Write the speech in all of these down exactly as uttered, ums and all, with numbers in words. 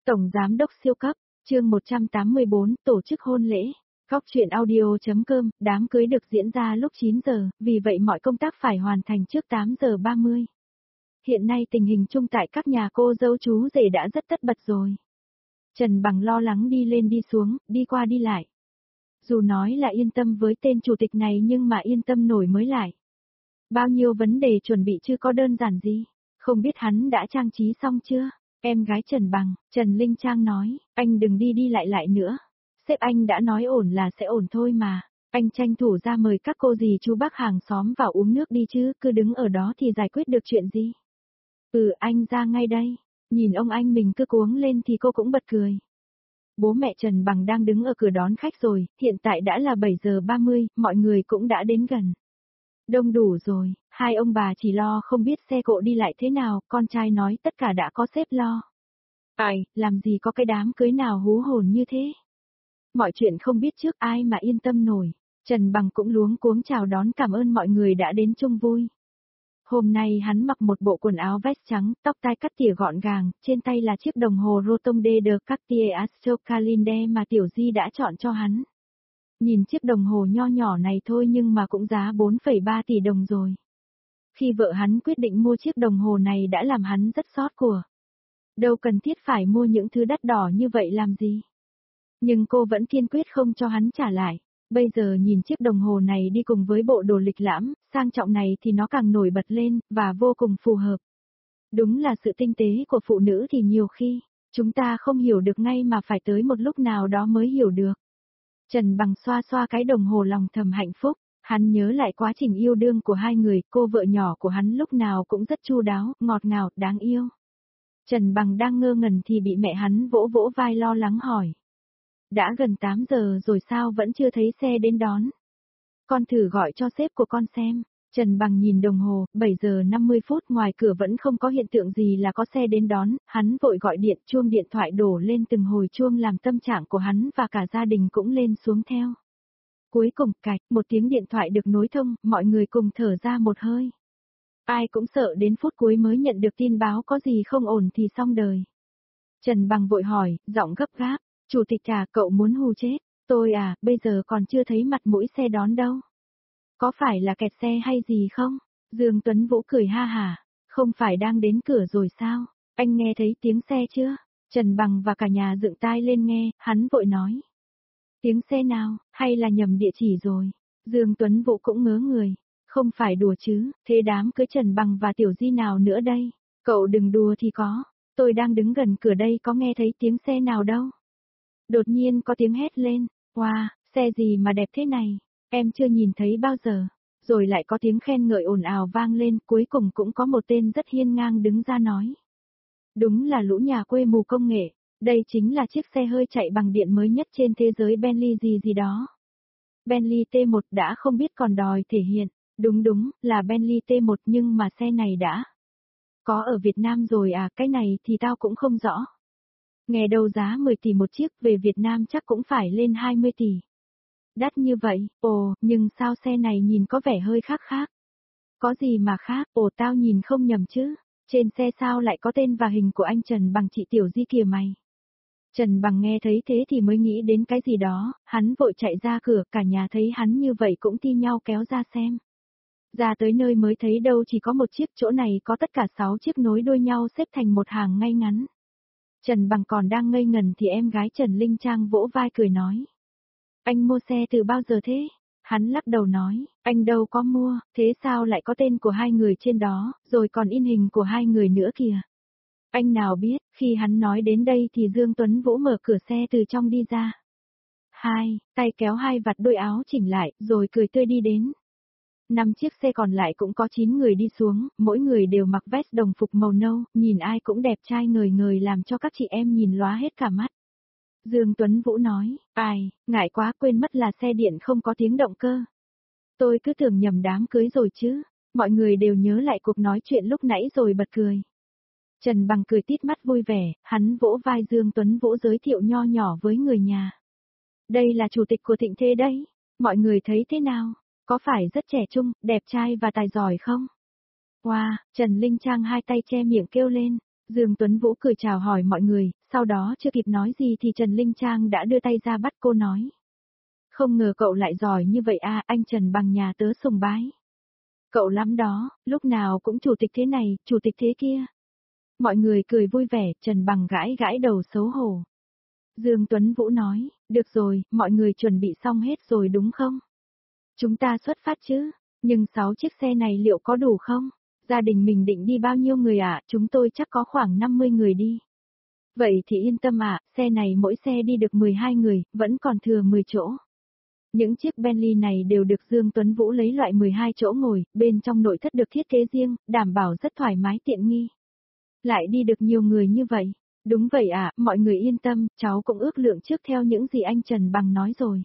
Tổng Giám đốc siêu cấp, chương một trăm tám mươi bốn, tổ chức hôn lễ. Góc truyện audio.com, đám cưới được diễn ra lúc chín giờ, vì vậy mọi công tác phải hoàn thành trước tám giờ ba mươi. Hiện nay tình hình chung tại các nhà cô dâu chú rể đã rất tất bật rồi. Trần Bằng lo lắng đi lên đi xuống, đi qua đi lại. Dù nói là yên tâm với tên chủ tịch này nhưng mà yên tâm nổi mới lại. Bao nhiêu vấn đề chuẩn bị chưa có đơn giản gì, không biết hắn đã trang trí xong chưa? Em gái Trần Bằng, Trần Linh Trang nói, anh đừng đi đi lại lại nữa. Sếp anh đã nói ổn là sẽ ổn thôi mà. Anh tranh thủ ra mời các cô dì chú bác hàng xóm vào uống nước đi chứ, cứ đứng ở đó thì giải quyết được chuyện gì. Ừ, anh ra ngay đây. Nhìn ông anh mình cứ cuống lên thì cô cũng bật cười. Bố mẹ Trần Bằng đang đứng ở cửa đón khách rồi, hiện tại đã là bảy giờ ba mươi, mọi người cũng đã đến gần. Đông đủ rồi, hai ông bà chỉ lo không biết xe cộ đi lại thế nào, con trai nói tất cả đã có sếp lo. Ai, làm gì có cái đám cưới nào hú hồn như thế. Mọi chuyện không biết trước ai mà yên tâm nổi, Trần Bằng cũng luống cuống chào đón cảm ơn mọi người đã đến chung vui. Hôm nay hắn mặc một bộ quần áo vest trắng, tóc tai cắt tỉa gọn gàng, trên tay là chiếc đồng hồ Rotonde de Cartier Astro Calinde mà Tiểu Di đã chọn cho hắn. Nhìn chiếc đồng hồ nho nhỏ này thôi nhưng mà cũng giá bốn phẩy ba tỷ đồng rồi. Khi vợ hắn quyết định mua chiếc đồng hồ này đã làm hắn rất xót của. Đâu cần thiết phải mua những thứ đắt đỏ như vậy làm gì. Nhưng cô vẫn kiên quyết không cho hắn trả lại. Bây giờ nhìn chiếc đồng hồ này đi cùng với bộ đồ lịch lãm, sang trọng này thì nó càng nổi bật lên, và vô cùng phù hợp. Đúng là sự tinh tế của phụ nữ thì nhiều khi, chúng ta không hiểu được ngay mà phải tới một lúc nào đó mới hiểu được. Trần Bằng xoa xoa cái đồng hồ lòng thầm hạnh phúc, hắn nhớ lại quá trình yêu đương của hai người, cô vợ nhỏ của hắn lúc nào cũng rất chu đáo, ngọt ngào, đáng yêu. Trần Bằng đang ngơ ngẩn thì bị mẹ hắn vỗ vỗ vai lo lắng hỏi. Đã gần tám giờ rồi sao vẫn chưa thấy xe đến đón? Con thử gọi cho sếp của con xem. Trần Bằng nhìn đồng hồ, bảy giờ năm mươi phút ngoài cửa vẫn không có hiện tượng gì là có xe đến đón, hắn vội gọi điện, chuông điện thoại đổ lên từng hồi chuông làm tâm trạng của hắn và cả gia đình cũng lên xuống theo. Cuối cùng, cạch, một tiếng điện thoại được nối thông, mọi người cùng thở ra một hơi. Ai cũng sợ đến phút cuối mới nhận được tin báo có gì không ổn thì xong đời. Trần Bằng vội hỏi, giọng gấp gáp, chủ tịch à, cậu muốn hù chết, tôi à, bây giờ còn chưa thấy mặt mũi xe đón đâu. Có phải là kẹt xe hay gì không? Dương Tuấn Vũ cười ha hả, không phải đang đến cửa rồi sao? Anh nghe thấy tiếng xe chưa? Trần Bằng và cả nhà dựng tai lên nghe, hắn vội nói. Tiếng xe nào, hay là nhầm địa chỉ rồi? Dương Tuấn Vũ cũng ngớ người, không phải đùa chứ, thế đám cưới Trần Bằng và Tiểu Di nào nữa đây? Cậu đừng đùa thì có, tôi đang đứng gần cửa đây có nghe thấy tiếng xe nào đâu. Đột nhiên có tiếng hét lên, wow, xe gì mà đẹp thế này? Em chưa nhìn thấy bao giờ. Rồi lại có tiếng khen ngợi ồn ào vang lên, cuối cùng cũng có một tên rất hiên ngang đứng ra nói. Đúng là lũ nhà quê mù công nghệ, đây chính là chiếc xe hơi chạy bằng điện mới nhất trên thế giới Bentley gì gì đó. Bentley T một đã không biết còn đòi thể hiện, đúng đúng, là Bentley T một nhưng mà xe này đã có ở Việt Nam rồi à, cái này thì tao cũng không rõ. Nghe đâu giá mười tỷ một chiếc, về Việt Nam chắc cũng phải lên hai mươi tỷ. Đắt như vậy, ồ, nhưng sao xe này nhìn có vẻ hơi khác khác. Có gì mà khác, ồ tao nhìn không nhầm chứ, trên xe sao lại có tên và hình của anh Trần Bằng chị Tiểu Di kìa mày. Trần Bằng nghe thấy thế thì mới nghĩ đến cái gì đó, hắn vội chạy ra cửa, cả nhà thấy hắn như vậy cũng thi nhau kéo ra xem. Ra tới nơi mới thấy đâu chỉ có một chiếc, chỗ này có tất cả sáu chiếc nối đuôi nhau xếp thành một hàng ngay ngắn. Trần Bằng còn đang ngây ngần thì em gái Trần Linh Trang vỗ vai cười nói. Anh mua xe từ bao giờ thế? Hắn lắc đầu nói, anh đâu có mua, thế sao lại có tên của hai người trên đó, rồi còn in hình của hai người nữa kìa. Anh nào biết, khi hắn nói đến đây thì Dương Tuấn Vũ mở cửa xe từ trong đi ra. Hai, tay kéo hai vạt đôi áo chỉnh lại, rồi cười tươi đi đến. Năm chiếc xe còn lại cũng có chín người đi xuống, mỗi người đều mặc vest đồng phục màu nâu, nhìn ai cũng đẹp trai ngời ngời làm cho các chị em nhìn lóa hết cả mắt. Dương Tuấn Vũ nói, ai, ngại quá quên mất là xe điện không có tiếng động cơ. Tôi cứ tưởng nhầm đám cưới rồi chứ, mọi người đều nhớ lại cuộc nói chuyện lúc nãy rồi bật cười. Trần Bằng cười tít mắt vui vẻ, hắn vỗ vai Dương Tuấn Vũ giới thiệu nho nhỏ với người nhà. Đây là chủ tịch của Thịnh Thế đấy, mọi người thấy thế nào, có phải rất trẻ trung, đẹp trai và tài giỏi không? Wow, Trần Linh Trang hai tay che miệng kêu lên, Dương Tuấn Vũ cười chào hỏi mọi người, sau đó chưa kịp nói gì thì Trần Linh Trang đã đưa tay ra bắt cô nói. Không ngờ cậu lại giỏi như vậy à, anh Trần Bằng nhà tớ sùng bái. Cậu lắm đó, lúc nào cũng chủ tịch thế này, chủ tịch thế kia. Mọi người cười vui vẻ, Trần Bằng gãi gãi đầu xấu hổ. Dương Tuấn Vũ nói, được rồi, mọi người chuẩn bị xong hết rồi đúng không? Chúng ta xuất phát chứ, nhưng sáu chiếc xe này liệu có đủ không? Gia đình mình định đi bao nhiêu người ạ? À? Chúng tôi chắc có khoảng năm mươi người đi. Vậy thì yên tâm ạ, à, xe này mỗi xe đi được mười hai người, vẫn còn thừa mười chỗ. Những chiếc Bentley này đều được Dương Tuấn Vũ lấy loại mười hai chỗ ngồi, bên trong nội thất được thiết kế riêng, đảm bảo rất thoải mái tiện nghi. Lại đi được nhiều người như vậy. Đúng vậy ạ, à, mọi người yên tâm, cháu cũng ước lượng trước theo những gì anh Trần Bằng nói rồi.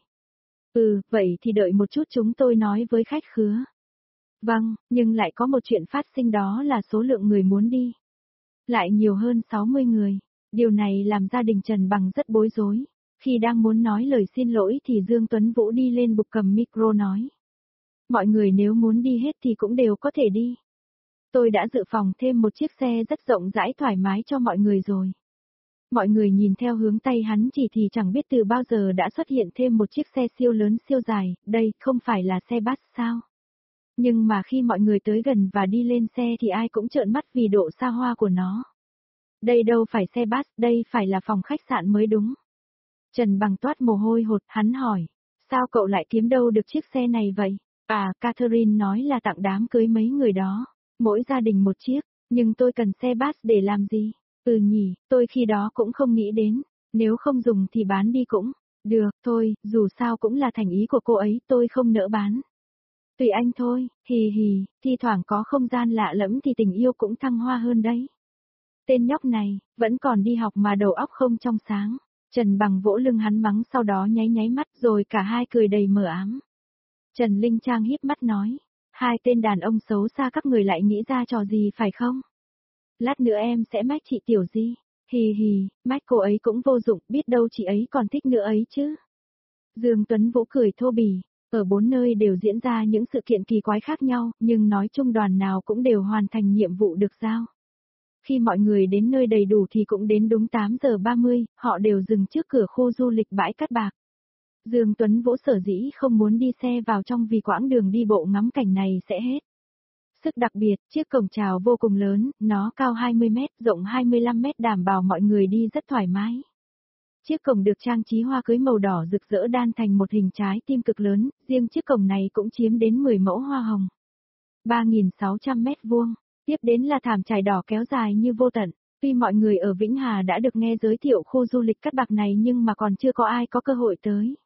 Ừ, vậy thì đợi một chút chúng tôi nói với khách khứa. Vâng, nhưng lại có một chuyện phát sinh đó là số lượng người muốn đi. Lại nhiều hơn sáu mươi người. Điều này làm gia đình Trần Bằng rất bối rối. Khi đang muốn nói lời xin lỗi thì Dương Tuấn Vũ đi lên bục cầm micro nói. Mọi người nếu muốn đi hết thì cũng đều có thể đi. Tôi đã dự phòng thêm một chiếc xe rất rộng rãi thoải mái cho mọi người rồi. Mọi người nhìn theo hướng tay hắn chỉ thì chẳng biết từ bao giờ đã xuất hiện thêm một chiếc xe siêu lớn siêu dài, đây không phải là xe bus sao? Nhưng mà khi mọi người tới gần và đi lên xe thì ai cũng trợn mắt vì độ xa hoa của nó. Đây đâu phải xe bus, đây phải là phòng khách sạn mới đúng. Trần Bằng toát mồ hôi hột, hắn hỏi, sao cậu lại kiếm đâu được chiếc xe này vậy? À, Catherine nói là tặng đám cưới mấy người đó, mỗi gia đình một chiếc, nhưng tôi cần xe bus để làm gì? Ừ nhỉ, tôi khi đó cũng không nghĩ đến, nếu không dùng thì bán đi cũng, được, thôi, dù sao cũng là thành ý của cô ấy, tôi không nỡ bán. Tùy anh thôi, hì hì, thi thoảng có không gian lạ lẫm thì tình yêu cũng thăng hoa hơn đấy. Tên nhóc này, vẫn còn đi học mà đầu óc không trong sáng. Trần Bằng vỗ lưng hắn mắng sau đó nháy nháy mắt rồi cả hai cười đầy mờ ám. Trần Linh Trang híp mắt nói, hai tên đàn ông xấu xa các người lại nghĩ ra trò gì phải không? Lát nữa em sẽ mách chị Tiểu Di, hì hì, mách cô ấy cũng vô dụng, biết đâu chị ấy còn thích nữa ấy chứ. Dương Tuấn Vũ cười thô bỉ, ở bốn nơi đều diễn ra những sự kiện kỳ quái khác nhau, nhưng nói chung đoàn nào cũng đều hoàn thành nhiệm vụ được giao. Khi mọi người đến nơi đầy đủ thì cũng đến đúng tám giờ ba mươi, họ đều dừng trước cửa khu du lịch bãi Cát Bạc. Dương Tuấn Vũ sở dĩ không muốn đi xe vào trong vì quãng đường đi bộ ngắm cảnh này sẽ hết. Sức đặc biệt, chiếc cổng chào vô cùng lớn, nó cao hai mươi mét, rộng hai mươi lăm mét đảm bảo mọi người đi rất thoải mái. Chiếc cổng được trang trí hoa cưới màu đỏ rực rỡ đan thành một hình trái tim cực lớn, riêng chiếc cổng này cũng chiếm đến mười mẫu hoa hồng. ba nghìn sáu trăm mét vuông. Tiếp đến là thảm trải đỏ kéo dài như vô tận. Tuy mọi người ở Vĩnh Hà đã được nghe giới thiệu khu du lịch Cát Bạc này nhưng mà còn chưa có ai có cơ hội tới.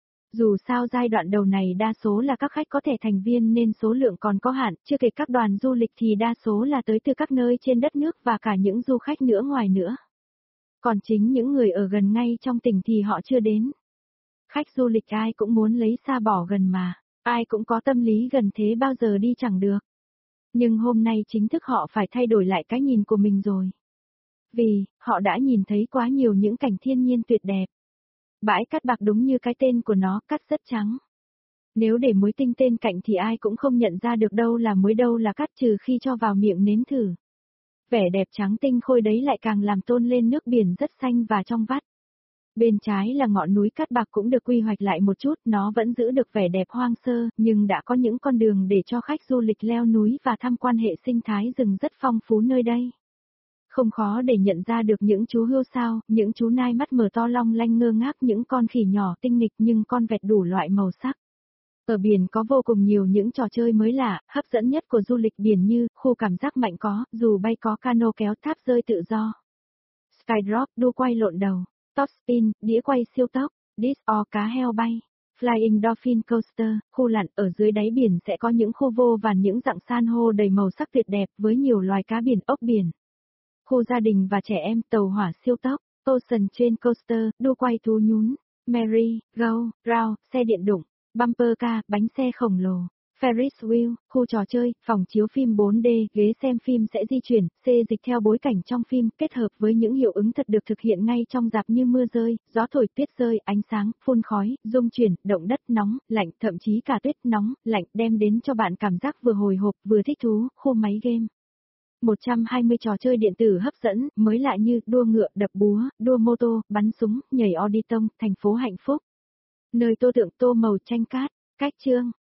Dù sao giai đoạn đầu này đa số là các khách có thẻ thành viên nên số lượng còn có hạn, chưa kể các đoàn du lịch thì đa số là tới từ các nơi trên đất nước và cả những du khách nữa ngoài nữa. Còn chính những người ở gần ngay trong tỉnh thì họ chưa đến. Khách du lịch ai cũng muốn lấy xa bỏ gần mà, ai cũng có tâm lý gần thế bao giờ đi chẳng được. Nhưng hôm nay chính thức họ phải thay đổi lại cái nhìn của mình rồi. Vì, họ đã nhìn thấy quá nhiều những cảnh thiên nhiên tuyệt đẹp. Bãi cát bạc đúng như cái tên của nó, cát rất trắng. Nếu để muối tinh tên cạnh thì ai cũng không nhận ra được đâu là muối đâu là cát trừ khi cho vào miệng nếm thử. Vẻ đẹp trắng tinh khôi đấy lại càng làm tôn lên nước biển rất xanh và trong vắt. Bên trái là ngọn núi Cát Bạc cũng được quy hoạch lại một chút, nó vẫn giữ được vẻ đẹp hoang sơ, nhưng đã có những con đường để cho khách du lịch leo núi và tham quan hệ sinh thái rừng rất phong phú nơi đây. Không khó để nhận ra được những chú hươu sao, những chú nai mắt mở to long lanh ngơ ngác, những con khỉ nhỏ tinh nghịch nhưng con vẹt đủ loại màu sắc. Ở biển có vô cùng nhiều những trò chơi mới lạ, hấp dẫn nhất của du lịch biển như khu cảm giác mạnh có, dù bay có cano kéo tháp rơi tự do. Skydrop đu quay lộn đầu. Top Spin, đĩa quay siêu tốc, Disc or cá heo bay, Flying Dolphin Coaster, khu lặn ở dưới đáy biển sẽ có những khu vô vàn những dạng san hô đầy màu sắc tuyệt đẹp với nhiều loài cá biển ốc biển. Khu gia đình và trẻ em tàu hỏa siêu tốc, Ocean Train Coaster, đu quay thú nhún, Merry, Go, Round, xe điện đụng, Bumper car, bánh xe khổng lồ. Ferris wheel, khu trò chơi, phòng chiếu phim bốn D, ghế xem phim sẽ di chuyển, xê dịch theo bối cảnh trong phim, kết hợp với những hiệu ứng thật được thực hiện ngay trong rạp như mưa rơi, gió thổi, tuyết rơi, ánh sáng, phun khói, rung chuyển, động đất nóng, lạnh, thậm chí cả tuyết nóng, lạnh đem đến cho bạn cảm giác vừa hồi hộp vừa thích thú, khu máy game. một trăm hai mươi trò chơi điện tử hấp dẫn, mới lạ như đua ngựa, đập búa, đua mô tô, bắn súng, nhảy auditon, thành phố hạnh phúc. Nơi tô tượng tô màu tranh cát, cách chương.